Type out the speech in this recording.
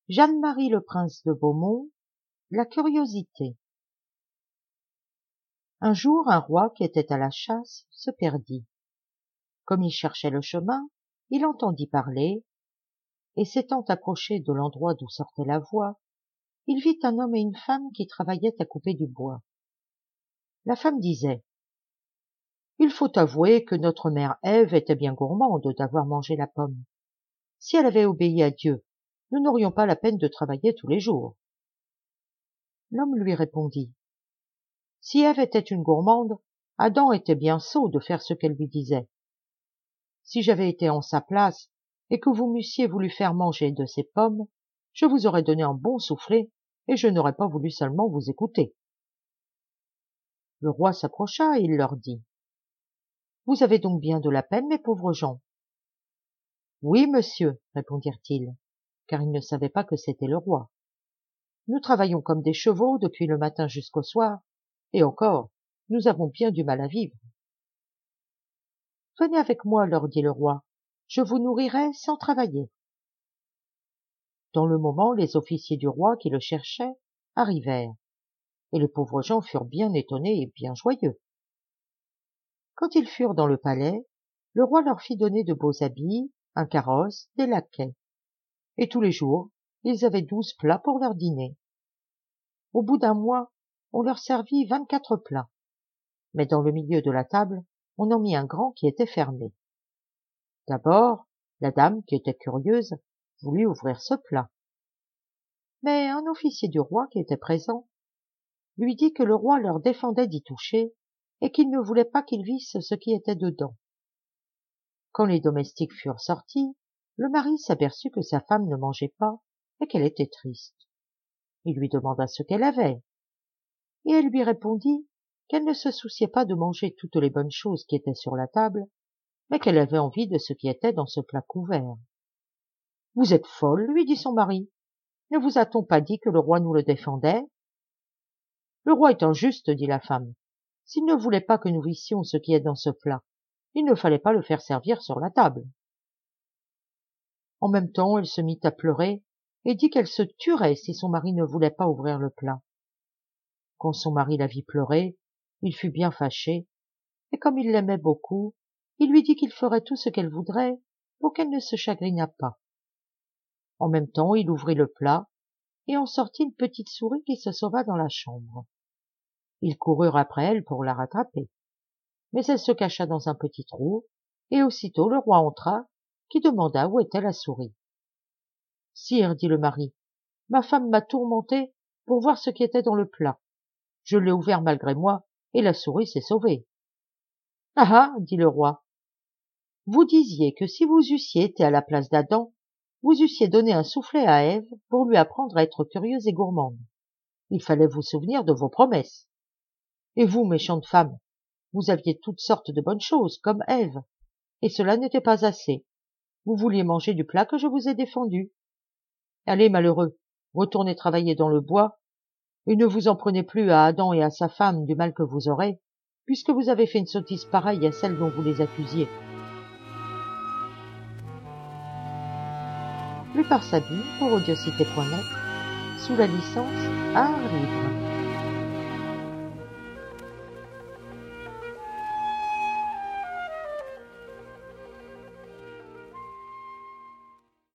Jeanne-Marie le prince de Beaumont, la curiosité. Un jour, un roi qui était à la chasse se perdit. Comme il cherchait le chemin, il entendit parler, et s'étant approché de l'endroit d'où sortait la voix, il vit un homme et une femme qui travaillaient à couper du bois. La femme disait: « Il faut avouer que notre mère Ève était bien gourmande d'avoir mangé la pomme. Si elle avait obéi à Dieu, nous n'aurions pas la peine de travailler tous les jours. » L'homme lui répondit: « Si Ève était une gourmande, Adam était bien sot de faire ce qu'elle lui disait. Si j'avais été en sa place et que vous m'eussiez voulu faire manger de ces pommes, je vous aurais donné un bon soufflet et je n'aurais pas voulu seulement vous écouter. » Le roi s'approcha et il leur dit: « Vous avez donc bien de la peine, mes pauvres gens. »« Oui, monsieur, répondirent-ils, car ils ne savaient pas que c'était le roi. Nous travaillons comme des chevaux depuis le matin jusqu'au soir, et encore, nous avons bien du mal à vivre. »« Venez avec moi, leur dit le roi, je vous nourrirai sans travailler. » Dans le moment, les officiers du roi qui le cherchaient arrivèrent, et les pauvres gens furent bien étonnés et bien joyeux. Quand ils furent dans le palais, le roi leur fit donner de beaux habits, un carrosse, des laquais, et tous les jours, ils avaient 12 plats pour leur dîner. Au bout d'un mois, on leur servit 24 plats, mais dans le milieu de la table, on en mit un grand qui était fermé. D'abord, la dame, qui était curieuse, voulut ouvrir ce plat. Mais un officier du roi qui était présent lui dit que le roi leur défendait d'y toucher et qu'il ne voulait pas qu'ils vissent ce qui était dedans. Quand les domestiques furent sortis, le mari s'aperçut que sa femme ne mangeait pas et qu'elle était triste. Il lui demanda ce qu'elle avait, et elle lui répondit qu'elle ne se souciait pas de manger toutes les bonnes choses qui étaient sur la table, mais qu'elle avait envie de ce qui était dans ce plat couvert. « Vous êtes folle, lui dit son mari. Ne vous a-t-on pas dit que le roi nous le défendait? »« Le roi est injuste, dit la femme. S'il ne voulait pas que nous vissions ce qui est dans ce plat, il ne fallait pas le faire servir sur la table. » En même temps, elle se mit à pleurer et dit qu'elle se tuerait si son mari ne voulait pas ouvrir le plat. Quand son mari la vit pleurer, il fut bien fâché, et comme il l'aimait beaucoup, il lui dit qu'il ferait tout ce qu'elle voudrait pour qu'elle ne se chagrinât pas. En même temps, il ouvrit le plat, et en sortit une petite souris qui se sauva dans la chambre. Ils coururent après elle pour la rattraper, mais elle se cacha dans un petit trou, et aussitôt le roi entra, qui demanda où était la souris. « Sire, dit le mari, ma femme m'a tourmenté pour voir ce qui était dans le plat. Je l'ai ouvert malgré moi, et la souris s'est sauvée. »« Ah ah, dit le roi, vous disiez que si vous eussiez été à la place d'Adam, vous eussiez donné un soufflet à Ève pour lui apprendre à être curieuse et gourmande. Il fallait vous souvenir de vos promesses. Et vous, méchante femme, vous aviez toutes sortes de bonnes choses, comme Ève, et cela n'était pas assez. Vous vouliez manger du plat que je vous ai défendu. Allez, malheureux, retournez travailler dans le bois, et ne vous en prenez plus à Adam et à sa femme du mal que vous aurez, puisque vous avez fait une sottise pareille à celle dont vous les accusiez. » Lu par Sabine pour audiocité.net, sous la licence Art Libre.